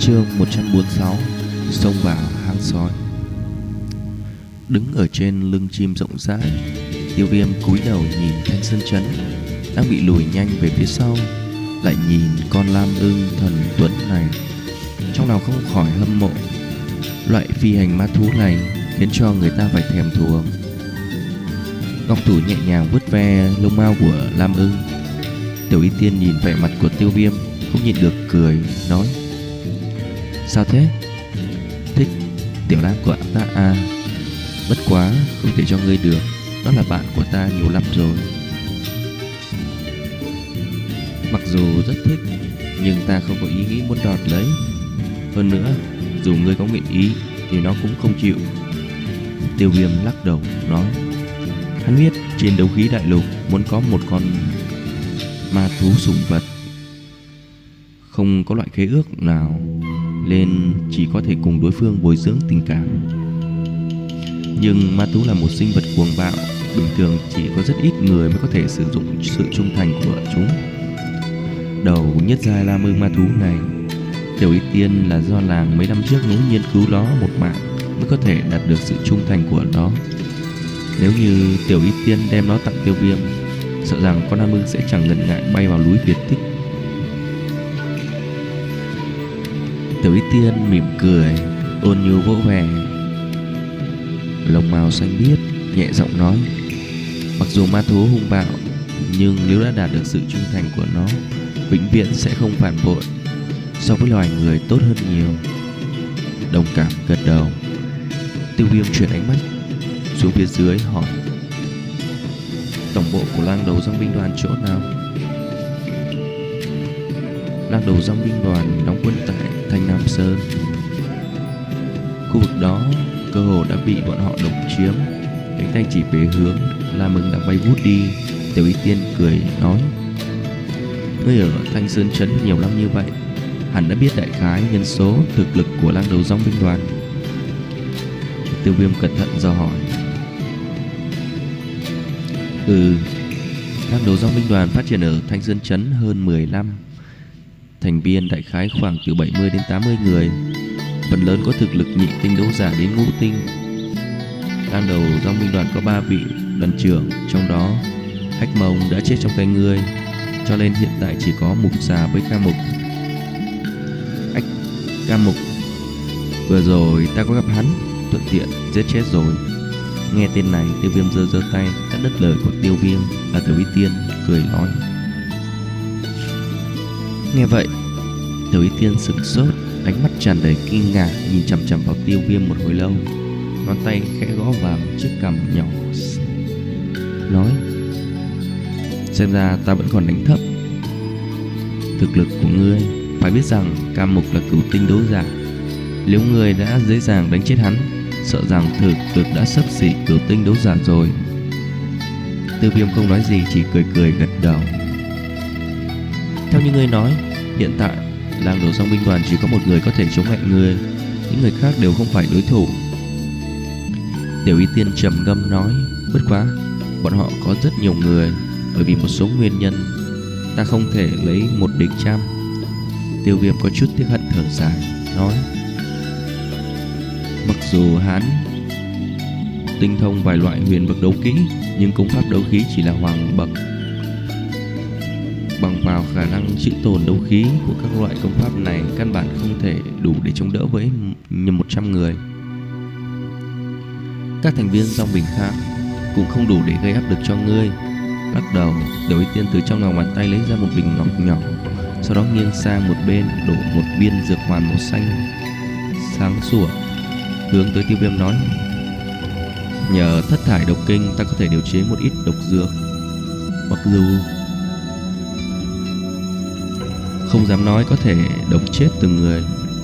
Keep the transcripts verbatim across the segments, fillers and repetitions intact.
Chương một trăm bốn mươi sáu. Xông vào hang sói. Đứng ở trên lưng chim rộng rãi, Tiêu Viêm cúi đầu nhìn Thanh Sơn Trấn đang bị lùi nhanh về phía sau, lại nhìn con lam ưng thần tuấn này, trong lòng không khỏi hâm mộ. Loại phi hành ma thú này khiến cho người ta phải thèm thuồng. Ngọc thủ nhẹ nhàng vuốt ve lông mao của lam ưng. Tiểu Y Tiên nhìn vẻ mặt của Tiêu Viêm không nhịn được cười, nói: sao thế? Thích tiểu lam của ta à? Bất quá không thể cho ngươi được, đó là bạn của ta nhiều lắm rồi. Mặc dù rất thích, nhưng ta không có ý nghĩ muốn đoạt lấy. Hơn nữa, dù ngươi có nguyện ý thì nó cũng không chịu. Tiêu Viêm lắc đầu nói: hắn biết trên đấu khí đại lục muốn có một con ma thú sủng vật, không có loại khế ước nào, nên chỉ có thể cùng đối phương bồi dưỡng tình cảm. Nhưng ma thú là một sinh vật cuồng bạo, bình thường chỉ có rất ít người mới có thể sử dụng sự trung thành của chúng. Đầu nhất giai lam ưng ma thú này, Tiểu Y Tiên là do làng mấy năm trước ngẫu nhiên cứu nó một mạng mới có thể đạt được sự trung thành của nó. Nếu như Tiểu Y Tiên đem nó tặng Tiêu Viêm, sợ rằng con lam ưng sẽ chẳng ngần ngại bay vào núi Việt Tích. Tiểu Y Tiên mỉm cười, ôn nhu vỗ về lông mao xanh biếc, nhẹ giọng nói: mặc dù ma thú hung bạo, nhưng nếu đã đạt được sự trung thành của nó, vĩnh viễn sẽ không phản bội, so với loài người tốt hơn nhiều. Đồng cảm gật đầu. Tiêu Viêm chuyển ánh mắt xuống phía dưới hỏi: tổng bộ của lang đầu dòng binh đoàn chỗ nào? Lang đầu dòng binh đoàn đóng quân tại Thanh Nam Sơn. Khu vực đó cơ hồ đã bị bọn họ độc chiếm. Cánh tay chỉ về hướng Lam Ưng đang bay vút đi. Tiểu Y Tiên cười nói: ngươi ở Thanh Sơn Trấn nhiều năm như vậy, hẳn đã biết đại khái nhân số thực lực của lang đầu dòng binh đoàn. Tiêu Viêm cẩn thận dò hỏi: Ừ, lang đầu dòng binh đoàn phát triển ở Thanh Sơn Trấn hơn mười năm, thành viên đại khái khoảng từ bảy mươi đến tám mươi người, phần lớn có thực lực nhị tinh đấu giả đến ngũ tinh. Lang đầu dòng binh đoàn có ba vị đoàn trưởng, trong đó Hách Mông đã chết trong tay ngươi, cho nên hiện tại chỉ có Mục Xà với Ca Mục. Ách, Ca Mục, vừa rồi ta có gặp hắn, thuận tiện giết chết rồi. Nghe tên này, Tiêu Viêm giơ giơ tay cắt đứt lời của Tiêu Viêm. Là Tiểu Y Tiên cười nói. Nghe vậy, Tiểu Y Tiên sửng sốt, ánh mắt tràn đầy kinh ngạc nhìn chằm chằm vào Tiêu Viêm một hồi lâu, ngón tay khẽ gõ vào chiếc cằm nhỏ, nói: xem ra ta vẫn còn đánh thấp thực lực của ngươi. Phải biết rằng Cam Mục là cửu tinh đấu giả, nếu ngươi đã dễ dàng đánh chết hắn, sợ rằng thực lực đã xấp xỉ cửu tinh đấu giả rồi. Tiêu Viêm không nói gì, chỉ cười cười gật đầu. Theo như ngươi nói, hiện tại lang đầu dòng binh đoàn chỉ có một người có thể chống lại ngươi, những người khác đều không phải đối thủ. Tiểu Y Tiên trầm ngâm nói: bất quá bọn họ có rất nhiều người, bởi vì một số nguyên nhân, ta không thể lấy một địch trăm. Tiêu Viêm có chút tiếc hận thở dài, nói: mặc dù hắn tinh thông vài loại huyền bậc đấu kỹ, nhưng công pháp đấu khí chỉ là hoàng bậc. Bằng vào khả năng chịu tồn đấu khí của các loại công pháp này, căn bản không thể đủ để chống đỡ với một trăm người. Các thành viên dòng binh khác cũng không đủ để gây áp lực cho ngươi. Lắc đầu, Tiểu Y Tiên từ trong lòng bàn tay lấy ra một bình ngọc nhỏ, sau đó nghiêng sang một bên đổ một viên dược hoàn màu xanh sáng sủa, hướng tới Tiêu Viêm nói: nhờ thất thải độc kinh, ta có thể điều chế một ít độc dược. Mặc dù không dám nói có thể độc chết từng người,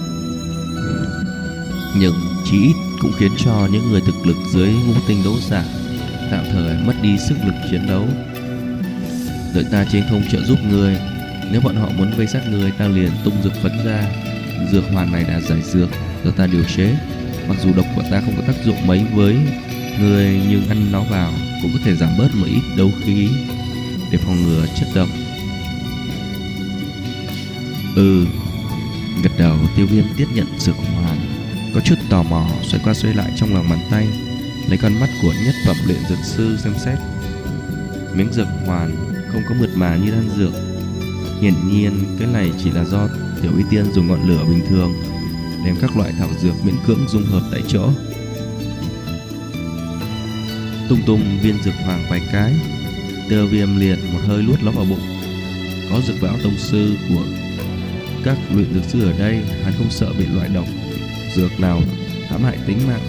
nhưng chí ít cũng khiến cho những người thực lực dưới ngũ tinh đấu giả tạm thời mất đi sức lực chiến đấu. Đợi ta trên không trợ giúp ngươi, nếu bọn họ muốn vây sát ngươi, ta liền tung dược phấn ra. Dược hoàn này là giải dược do ta điều chế, mặc dù độc của ta không có tác dụng mấy với ngươi, nhưng ăn nó vào cũng có thể giảm bớt một ít đấu khí để phòng ngừa chất độc. Ừ, gật đầu, Tiêu Viêm tiếp nhận dược hoàn, có chút tò mò xoay qua xoay lại trong lòng bàn tay, lấy con mắt của nhất phẩm luyện dược sư xem xét. Miếng dược hoàn không có mượt mà như đan dược, hiển nhiên cái này chỉ là do Tiểu Y Tiên dùng ngọn lửa bình thường đem các loại thảo dược miễn cưỡng dung hợp tại chỗ. Tung tung viên dược hoàng vài cái, Tiêu Viêm liền một hơi nuốt nó vào bụng. Có dược lão tông sư của các luyện dược sư ở đây, hắn không sợ bị loại độc dược nào hãm hại tính mạng.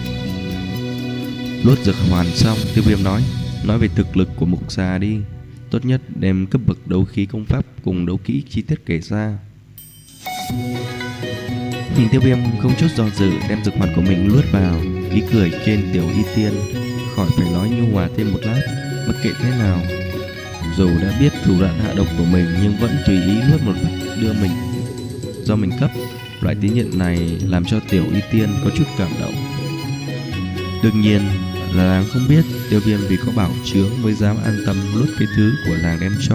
Nuốt dược hoàn xong, Tiêu Viêm nói nói về thực lực của Mục Xà đi, tốt nhất đem cấp bậc đấu khí công pháp cùng đấu kỹ chi tiết kể ra. Nhìn Tiêu Viêm không chút do dự đem dược hoàn của mình nuốt vào, ý cười trên Tiểu Y Tiên khỏi phải nói nhu hòa thêm một lát. Bất kể thế nào, dù đã biết thủ đoạn hạ độc của mình nhưng vẫn tùy ý nuốt một vật đưa mình do mình cấp. Loại tín nhiệm này làm cho Tiểu Y Tiên có chút cảm động. Đương nhiên là nàng không biết Tiêu Viêm vì có bảo chướng mới dám an tâm nuốt cái thứ của nàng đem cho.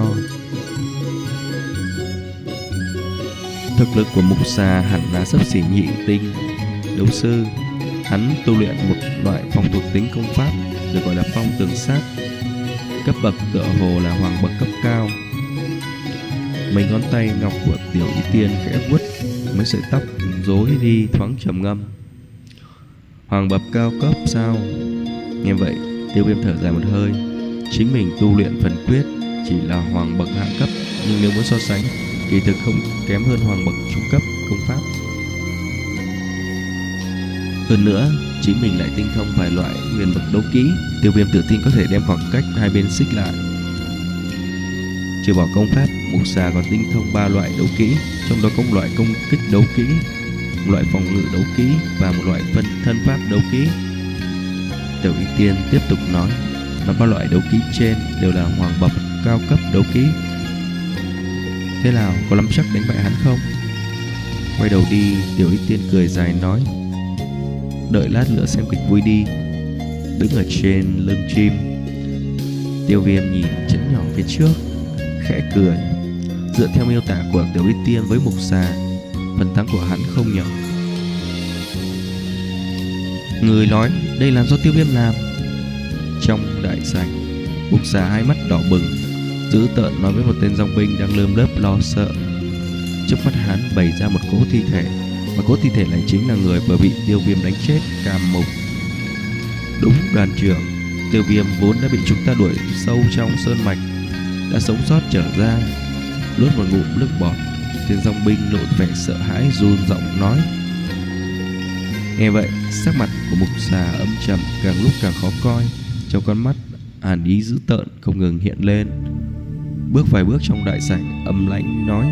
Thực lực của Mục Xà hẳn là xấp xỉ nhị tinh đấu sư. Hắn tu luyện một loại phong thuộc tính công pháp được gọi là phong tường sát, cấp bậc tựa hồ là hoàng bậc cấp cao. Mấy ngón tay ngọc của Tiểu Y Tiên khẽ vuốt mấy sợi tóc rối đi, thoáng trầm ngâm. Hoàng bậc cao cấp sao? Nghe vậy, Tiêu Viêm thở dài một hơi. Chính mình tu luyện phần quyết chỉ là hoàng bậc hạ cấp, nhưng nếu muốn so sánh, kỳ thực không kém hơn hoàng bậc trung cấp công pháp. Hơn nữa, chính mình lại tinh thông vài loại huyền bậc đấu kỹ. Tiêu Viêm tự tin có thể đem khoảng cách hai bên xích lại. Trừ bỏ công pháp, Mục Xà còn tinh thông ba loại đấu kỹ, trong đó có một loại công kích đấu kỹ, một loại phòng ngự đấu kỹ và một loại phân thân pháp đấu kỹ. Tiểu Y Tiên tiếp tục nói, mà ba loại đấu kỹ trên đều là hoàng bậc cao cấp đấu kỹ. Thế nào, có nắm chắc đánh bại hắn không? Quay đầu đi, Tiểu Y Tiên cười dài nói, đợi lát nữa xem kịch vui đi. Đứng ở trên lưng chim, Tiêu Viêm nhìn chấn nhỏ phía trước, khẽ cười. Dựa theo miêu tả của Tiểu Y Tiên với Mục Xà, phần thắng của hắn không nhỏ. Người nói đây là do Tiêu Viêm làm. Trong đại sảnh, Mục Xà hai mắt đỏ bừng, dữ tợn nói với một tên dòng binh đang lơm lớp lo sợ. Trước mắt hắn bày ra một cỗ thi thể, và cỗ thi thể này chính là người vừa bị Tiêu Viêm đánh chết, Cam Mục. Đúng, đoàn trưởng, Tiêu Viêm vốn đã bị chúng ta đuổi sâu trong sơn mạch, đã sống sót trở ra. Nuốt một ngụm nước bọt, tên dòng binh lộ vẻ sợ hãi run giọng nói. Nghe vậy, sắc mặt của Mục Xà âm trầm, càng lúc càng khó coi, trong con mắt hàn ý dữ tợn không ngừng hiện lên. Bước vài bước trong đại sảnh, âm lãnh nói,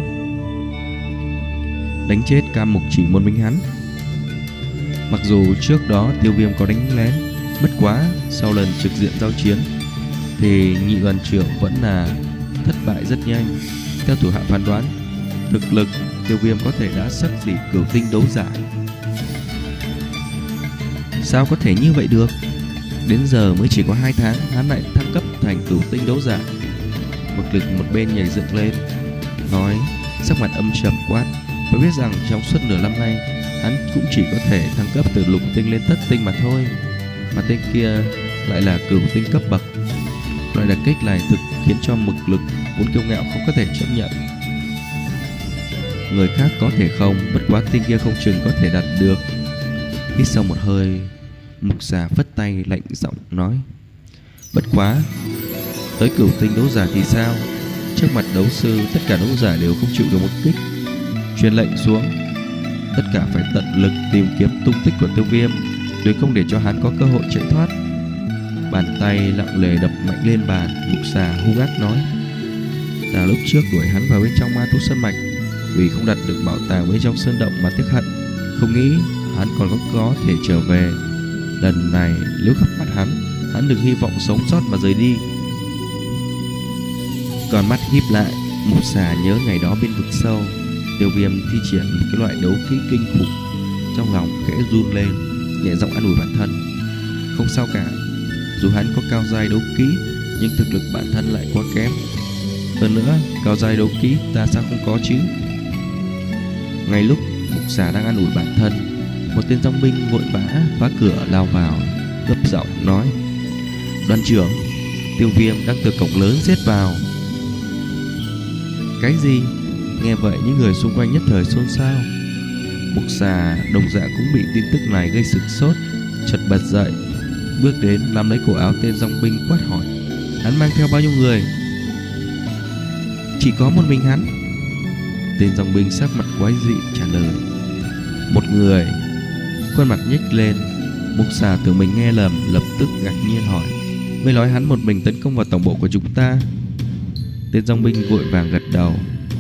đánh chết Cam Mục chỉ một mình hắn. Mặc dù trước đó Tiêu Viêm có đánh lén, bất quá sau lần trực diện giao chiến thì nhị đoàn trưởng vẫn là thất bại rất nhanh. Theo thủ hạ phán đoán, thực lực Tiêu Viêm có thể đã xấp xỉ cửu tinh đấu giả. Sao có thể như vậy được? Đến giờ mới chỉ có hai tháng, hắn lại thăng cấp thành cửu tinh đấu giả. Một lực một bên nhảy dựng lên, nói, sắc mặt âm trầm quát, phải biết rằng trong suốt nửa năm nay hắn cũng chỉ có thể thăng cấp từ lục tinh lên thất tinh mà thôi, mà tên kia lại là cửu tinh cấp bậc. Loại đả kích này thực khiến cho mực lực vốn kiêu ngạo không có thể chấp nhận. Người khác có thể không, bất quá tên kia không chừng có thể đạt được. Hít sau một hơi, Mục Xà phất tay lạnh giọng nói, bất quá tới cửu tinh đấu giả thì sao? Trước mặt đấu sư, tất cả đấu giả đều không chịu được một kích. Truyền lệnh xuống, tất cả phải tận lực tìm kiếm tung tích của Tiêu Viêm, tuyệt không để cho hắn có cơ hội chạy thoát. Bàn tay lặng lề đập mạnh lên bàn, Mục Xà hung ác nói, là lúc trước đuổi hắn vào bên trong ma thú sơn mạch, vì không đặt được bảo tàng bên trong sơn động mà tiếc hận, không nghĩ hắn còn có, có thể trở về. Lần này nếu gặp mặt hắn, hắn đừng hy vọng sống sót mà rời đi. Còn mắt híp lại, Mục Xà nhớ ngày đó bên vực sâu, Tiêu Viêm thi triển một cái loại đấu khí kinh khủng. Trong lòng khẽ run lên, nhẹ giọng an ủi bản thân, không sao cả, dù hắn có cao giai đấu kỹ, nhưng thực lực bản thân lại quá kém. Hơn nữa, cao giai đấu kỹ ta sao không có chứ? Ngay lúc Mục xà đang an ủi bản thân, một tên dòng binh vội vã phá cửa lao vào, gấp giọng nói: "Đoàn trưởng, Tiêu Viêm đang từ cổng lớn giết vào." "Cái gì?" Nghe vậy những người xung quanh nhất thời xôn xao. Mục xà đồng dạng cũng bị tin tức này gây sửng sốt, chợt bật dậy, bước đến nắm lấy cổ áo tên dòng binh quát hỏi: "Hắn mang theo bao nhiêu người?" "Chỉ có một mình hắn." Tên dòng binh sắc mặt quái dị trả lời: "Một người." Khuôn mặt nhếch lên. Mục xà tưởng mình nghe lầm, lập tức ngạc nhiên hỏi: "Ngươi nói hắn một mình tấn công vào tổng bộ của chúng ta?" Tên dòng binh vội vàng gật đầu: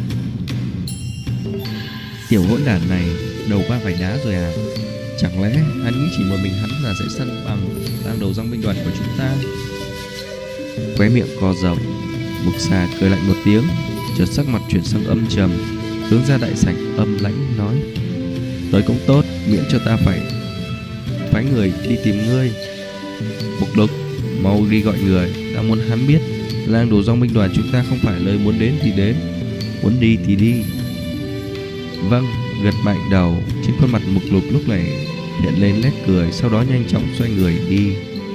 "Tiểu hỗn đản này đầu ba vải đá rồi à? Chẳng lẽ hắn nghĩ chỉ một mình hắn là sẽ săn bằng đang đầu dòng binh đoàn của chúng ta?" Khóe miệng co rộng, Mục xà cười lạnh một tiếng, chợt sắc mặt chuyển sang âm trầm, hướng ra đại sảnh âm lãnh nói: "Tới cũng tốt, miễn cho ta phải phái người đi tìm ngươi. Mục Lục, mau đi gọi người, ta muốn hắn biết lang đồ dòng binh đoàn chúng ta không phải lời muốn đến thì đến, muốn đi thì đi." "Vâng." Gật mạnh đầu. Trên khuôn mặt Mục Lục lúc này hiện lên nét cười, sau đó nhanh chóng xoay người đi.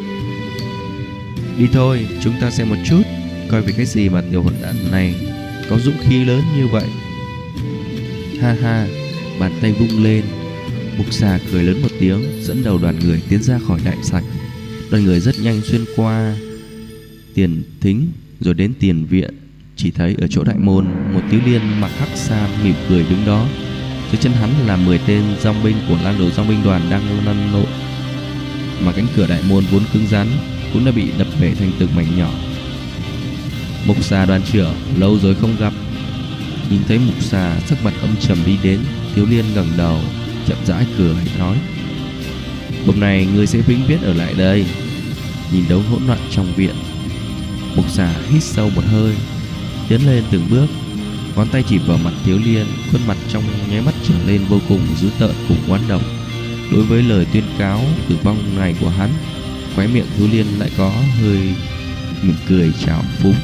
"Đi thôi, chúng ta xem một chút, coi vì cái gì mà tiểu hỗn đản này có dũng khí lớn như vậy." Ha ha. Bàn tay vung lên, Mục xà cười lớn một tiếng, dẫn đầu đoàn người tiến ra khỏi đại sảnh. Đoàn người rất nhanh xuyên qua tiền thính rồi đến tiền viện. Chỉ thấy ở chỗ đại môn, một thiếu niên mặc hắc sam mỉm cười đứng đó. Dưới chân hắn là mười tên dòng binh của lang đồ dòng binh đoàn đang lăn lộn, mà cánh cửa đại môn vốn cứng rắn cũng đã bị đập bể thành từng mảnh nhỏ. "Mục xà đoàn trưởng, lâu rồi không gặp." Nhìn thấy Mục xà sắc mặt âm trầm đi đến, thiếu niên ngẩng đầu chậm rãi cười nói: "Hôm nay ngươi sẽ vĩnh viễn ở lại đây." Nhìn đấu hỗn loạn trong viện, Mục xà hít sâu một hơi, tiến lên từng bước, ngón tay chỉ vào mặt thiếu niên. Khuôn mặt trong nháy mắt trở lên vô cùng dữ tợn cùng oán độc. Đối với lời tuyên cáo tử vong này của hắn, khóe miệng thiếu niên lại có hơi mỉm cười trào phúng.